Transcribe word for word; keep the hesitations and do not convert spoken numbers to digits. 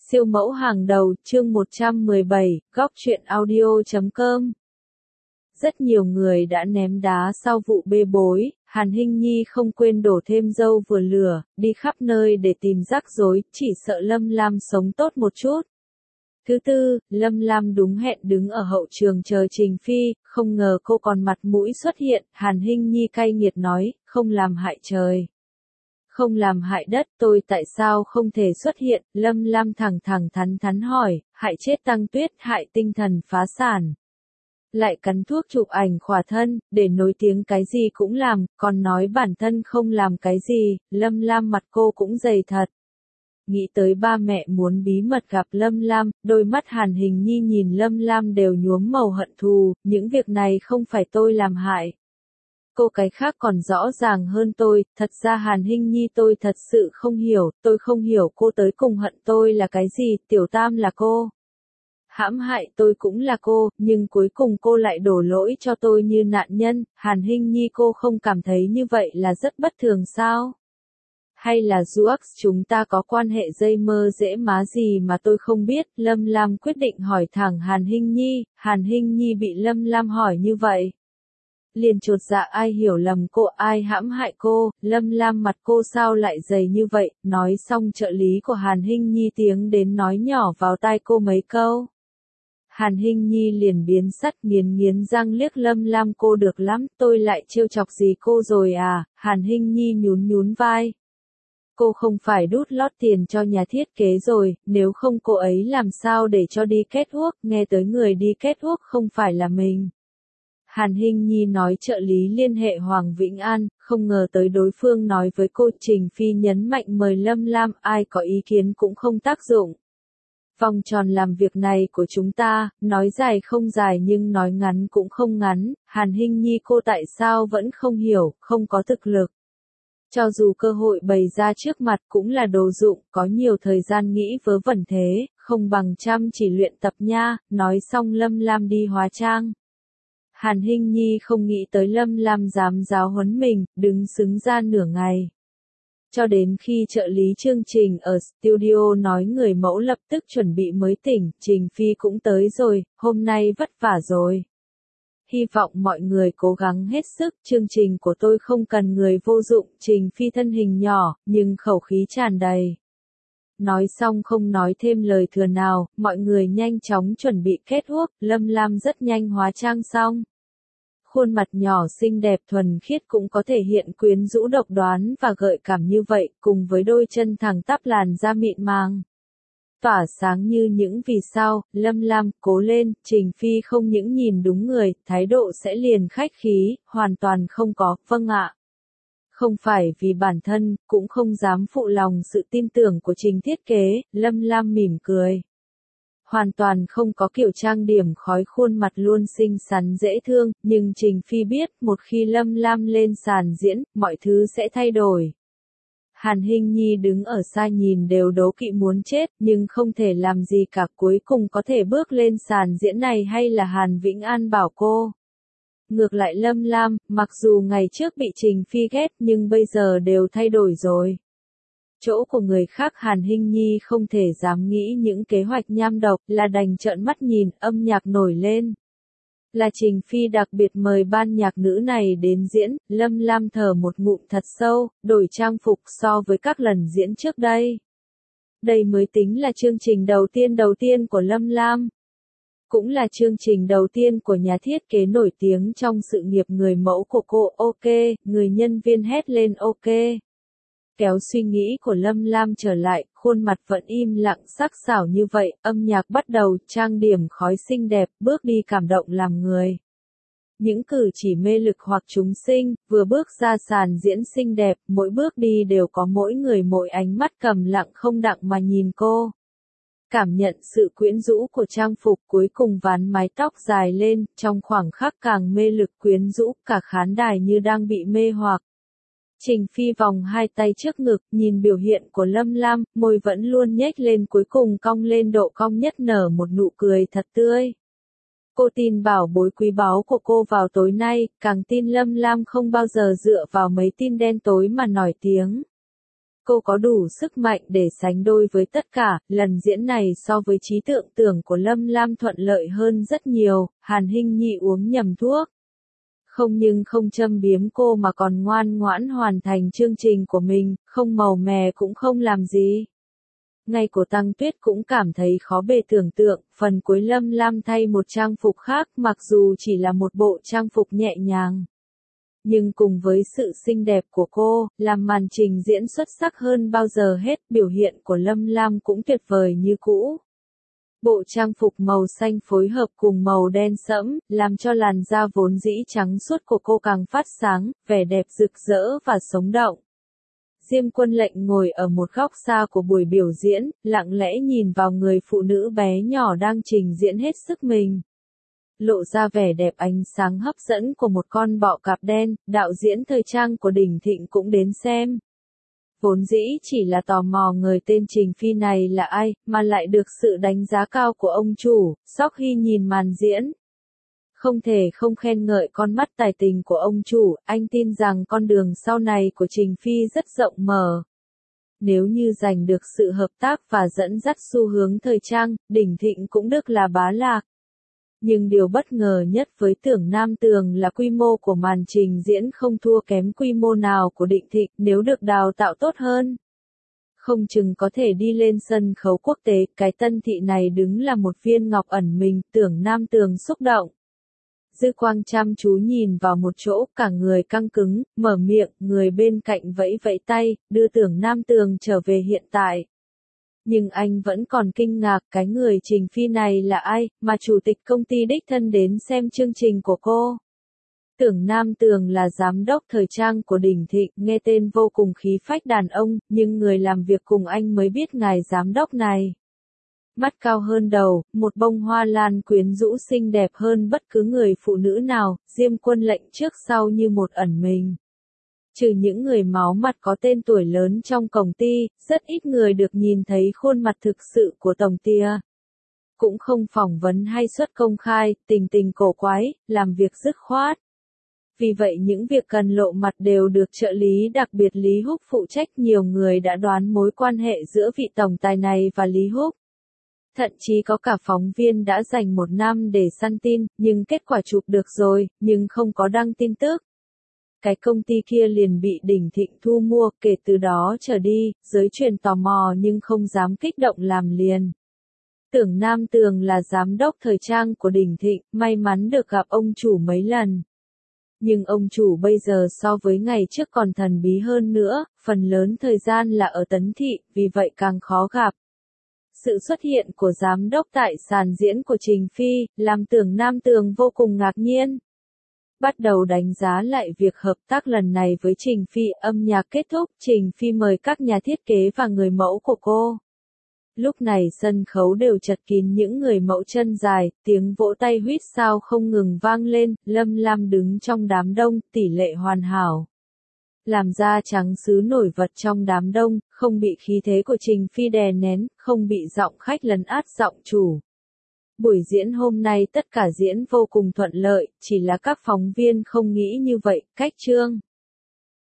Siêu mẫu hàng đầu, chương một trăm mười bảy, góc truyện audio chấm com. Rất nhiều người đã ném đá sau vụ bê bối, Hàn Hinh Nhi không quên đổ thêm dâu vừa lửa, đi khắp nơi để tìm rắc rối, chỉ sợ Lâm Lam sống tốt một chút. Thứ tư, Lâm Lam đúng hẹn đứng ở hậu trường chờ Trình Phi, không ngờ cô còn mặt mũi xuất hiện, Hàn Hinh Nhi cay nghiệt nói, không làm hại trời. Không làm hại đất, tôi tại sao không thể xuất hiện, Lâm Lam thẳng thẳng thắn thắn hỏi, hại chết Tăng Tuyết, hại tinh thần phá sản. Lại cắn thuốc chụp ảnh khỏa thân, để nổi tiếng cái gì cũng làm, còn nói bản thân không làm cái gì, Lâm Lam mặt cô cũng dày thật. Nghĩ tới ba mẹ muốn bí mật gặp Lâm Lam, đôi mắt Hàn Hinh Nhi nhìn Lâm Lam đều nhuốm màu hận thù, những việc này không phải tôi làm hại. Cô cái khác còn rõ ràng hơn tôi, thật ra Hàn Hinh Nhi tôi thật sự không hiểu, tôi không hiểu cô tới cùng hận tôi là cái gì, Tiểu Tam là cô. Hãm hại tôi cũng là cô, nhưng cuối cùng cô lại đổ lỗi cho tôi như nạn nhân, Hàn Hinh Nhi cô không cảm thấy như vậy là rất bất thường sao? Hay là Duax chúng ta có quan hệ dây mơ dễ má gì mà tôi không biết, Lâm Lam quyết định hỏi thẳng Hàn Hinh Nhi, Hàn Hinh Nhi bị Lâm Lam hỏi như vậy. Liền chột dạ ai hiểu lầm cô, ai hãm hại cô, Lâm Lam mặt cô sao lại dày như vậy, nói xong trợ lý của Hàn Hinh Nhi tiếng đến nói nhỏ vào tai cô mấy câu. Hàn Hinh Nhi liền biến sắt nghiến nghiến răng liếc Lâm Lam, cô được lắm, tôi lại trêu chọc gì cô rồi à, Hàn Hinh Nhi nhún nhún vai. Cô không phải đút lót tiền cho nhà thiết kế rồi, nếu không cô ấy làm sao để cho đi kết huốc, nghe tới người đi kết huốc không phải là mình. Hàn Hinh Nhi nói trợ lý liên hệ Hoàng Vĩnh An, không ngờ tới đối phương nói với cô. Trình Phi nhấn mạnh mời Lâm Lam, ai có ý kiến cũng không tác dụng. Vòng tròn làm việc này của chúng ta, nói dài không dài nhưng nói ngắn cũng không ngắn, Hàn Hinh Nhi cô tại sao vẫn không hiểu, không có thực lực. Cho dù cơ hội bày ra trước mặt cũng là đồ dụng, có nhiều thời gian nghĩ vớ vẩn thế, không bằng chăm chỉ luyện tập nha, nói xong Lâm Lam đi hóa trang. Hàn Hinh Nhi không nghĩ tới Lâm Lam dám giáo huấn mình, đứng xứng ra nửa ngày. Cho đến khi trợ lý chương trình ở studio nói người mẫu lập tức chuẩn bị mới tỉnh, Trình Phi cũng tới rồi, hôm nay vất vả rồi. Hy vọng mọi người cố gắng hết sức, chương trình của tôi không cần người vô dụng, Trình Phi thân hình nhỏ, nhưng khẩu khí tràn đầy. Nói xong không nói thêm lời thừa nào, mọi người nhanh chóng chuẩn bị kết huốc, Lâm Lam rất nhanh hóa trang xong. Khuôn mặt nhỏ xinh đẹp thuần khiết cũng có thể hiện quyến rũ độc đoán và gợi cảm như vậy, cùng với đôi chân thẳng tắp làn da mịn màng. Tỏa sáng như những vì sao, Lâm Lam, cố lên, Trình Phi không những nhìn đúng người, thái độ sẽ liền khách khí, hoàn toàn không có, vâng ạ. Không phải vì bản thân, cũng không dám phụ lòng sự tin tưởng của Trình thiết kế, Lâm Lam mỉm cười. Hoàn toàn không có kiểu trang điểm khói, khuôn mặt luôn xinh xắn dễ thương, nhưng Trình Phi biết, một khi Lâm Lam lên sàn diễn, mọi thứ sẽ thay đổi. Hàn Hinh Nhi đứng ở xa nhìn đều đố kỵ muốn chết, nhưng không thể làm gì cả, cuối cùng có thể bước lên sàn diễn này hay là Hàn Vĩnh An bảo cô. Ngược lại Lâm Lam, mặc dù ngày trước bị Trình Phi ghét nhưng bây giờ đều thay đổi rồi. Chỗ của người khác Hàn Hinh Nhi không thể dám nghĩ những kế hoạch nham độc, là đành trợn mắt nhìn, âm nhạc nổi lên. Là Trình Phi đặc biệt mời ban nhạc nữ này đến diễn, Lâm Lam thở một ngụm thật sâu, đổi trang phục so với các lần diễn trước đây. Đây mới tính là chương trình đầu tiên đầu tiên của Lâm Lam. Cũng là chương trình đầu tiên của nhà thiết kế nổi tiếng trong sự nghiệp người mẫu của cô. Ok, người nhân viên hét lên ok. Kéo suy nghĩ của Lâm Lam trở lại, khuôn mặt vẫn im lặng sắc sảo như vậy, âm nhạc bắt đầu, trang điểm khói xinh đẹp, bước đi cảm động làm người. Những cử chỉ mê lực hoặc chúng sinh, vừa bước ra sàn diễn xinh đẹp, mỗi bước đi đều có mỗi người mỗi ánh mắt cầm lặng không đặng mà nhìn cô. Cảm nhận sự quyến rũ của trang phục, cuối cùng ván mái tóc dài lên, trong khoảng khắc càng mê lực quyến rũ, cả khán đài như đang bị mê hoặc. Trình Phi vòng hai tay trước ngực, nhìn biểu hiện của Lâm Lam, môi vẫn luôn nhếch lên, cuối cùng cong lên độ cong nhất, nở một nụ cười thật tươi. Cô tin bảo bối quý báu của cô vào tối nay, càng tin Lâm Lam không bao giờ dựa vào mấy tin đen tối mà nổi tiếng. cô có đủ sức mạnh để sánh đôi với tất cả, lần diễn này so với trí tưởng tượng của Lâm Lam thuận lợi hơn rất nhiều, Hàn Hinh Nhi uống nhầm thuốc. Không nhưng không châm biếm cô mà còn ngoan ngoãn hoàn thành chương trình của mình, không màu mè cũng không làm gì. Ngay cổ Tăng Tuyết cũng cảm thấy khó bề tưởng tượng, phần cuối Lâm Lam thay một trang phục khác mặc dù chỉ là một bộ trang phục nhẹ nhàng. Nhưng cùng với sự xinh đẹp của cô, làm màn trình diễn xuất sắc hơn bao giờ hết, biểu hiện của Lâm Lam cũng tuyệt vời như cũ. Bộ trang phục màu xanh phối hợp cùng màu đen sẫm, làm cho làn da vốn dĩ trắng suốt của cô càng phát sáng, vẻ đẹp rực rỡ và sống động. Diêm Quân Lệnh ngồi ở một góc xa của buổi biểu diễn, lặng lẽ nhìn vào người phụ nữ bé nhỏ đang trình diễn hết sức mình. Lộ ra vẻ đẹp ánh sáng hấp dẫn của một con bọ cạp đen, đạo diễn thời trang của Đình Thịnh cũng đến xem. Vốn dĩ chỉ là tò mò người tên Trình Phi này là ai, mà lại được sự đánh giá cao của ông chủ, sau khi nhìn màn diễn. Không thể không khen ngợi con mắt tài tình của ông chủ, anh tin rằng con đường sau này của Trình Phi rất rộng mở. Nếu như giành được sự hợp tác và dẫn dắt xu hướng thời trang, Đình Thịnh cũng được là bá lạc. Nhưng điều bất ngờ nhất với Tưởng Nam Tường là quy mô của màn trình diễn không thua kém quy mô nào của Định Thịnh, nếu được đào tạo tốt hơn. Không chừng có thể đi lên sân khấu quốc tế, cái Tân Thị này đứng là một viên ngọc ẩn mình, Tưởng Nam Tường xúc động. Dư Quang chăm chú nhìn vào một chỗ, cả người căng cứng, mở miệng, người bên cạnh vẫy vẫy tay, đưa Tưởng Nam Tường trở về hiện tại. Nhưng anh vẫn còn kinh ngạc cái người Trình Phi này là ai, mà chủ tịch công ty đích thân đến xem chương trình của cô. Tưởng Nam Tường là giám đốc thời trang của Đình Thịnh, nghe tên vô cùng khí phách đàn ông, nhưng người làm việc cùng anh mới biết ngài giám đốc này. Mắt cao hơn đầu, một bông hoa lan quyến rũ xinh đẹp hơn bất cứ người phụ nữ nào, Diêm Quân Lệnh trước sau như một ẩn mình. Trừ những người máu mặt có tên tuổi lớn trong công ty, rất ít người được nhìn thấy khuôn mặt thực sự của tổng tia. Cũng không phỏng vấn hay xuất công khai, tình tình cổ quái, làm việc dứt khoát. Vì vậy những việc cần lộ mặt đều được trợ lý đặc biệt Lý Húc phụ trách. Nhiều người đã đoán mối quan hệ giữa vị tổng tài này và Lý Húc. Thậm chí có cả phóng viên đã dành một năm để săn tin, nhưng kết quả chụp được rồi, nhưng không có đăng tin tức. Cái công ty kia liền bị Đình Thịnh thu mua, kể từ đó trở đi, giới truyền tò mò nhưng không dám kích động làm liền. Tưởng Nam Tường là giám đốc thời trang của Đình Thịnh, may mắn được gặp ông chủ mấy lần. Nhưng ông chủ bây giờ so với ngày trước còn thần bí hơn nữa, phần lớn thời gian là ở Tấn Thị, vì vậy càng khó gặp. Sự xuất hiện của giám đốc tại sàn diễn của Trình Phi, làm Tưởng Nam Tường vô cùng ngạc nhiên. Bắt đầu đánh giá lại việc hợp tác lần này với Trình Phi, âm nhạc kết thúc, Trình Phi mời các nhà thiết kế và người mẫu của cô. Lúc này sân khấu đều chật kín những người mẫu chân dài, tiếng vỗ tay huýt sáo không ngừng vang lên, Lâm Lam đứng trong đám đông, tỷ lệ hoàn hảo. Làm da trắng sứ nổi bật trong đám đông, không bị khí thế của Trình Phi đè nén, không bị giọng khách lấn át giọng chủ. Buổi diễn hôm nay tất cả diễn vô cùng thuận lợi, chỉ là các phóng viên không nghĩ như vậy, cách chương.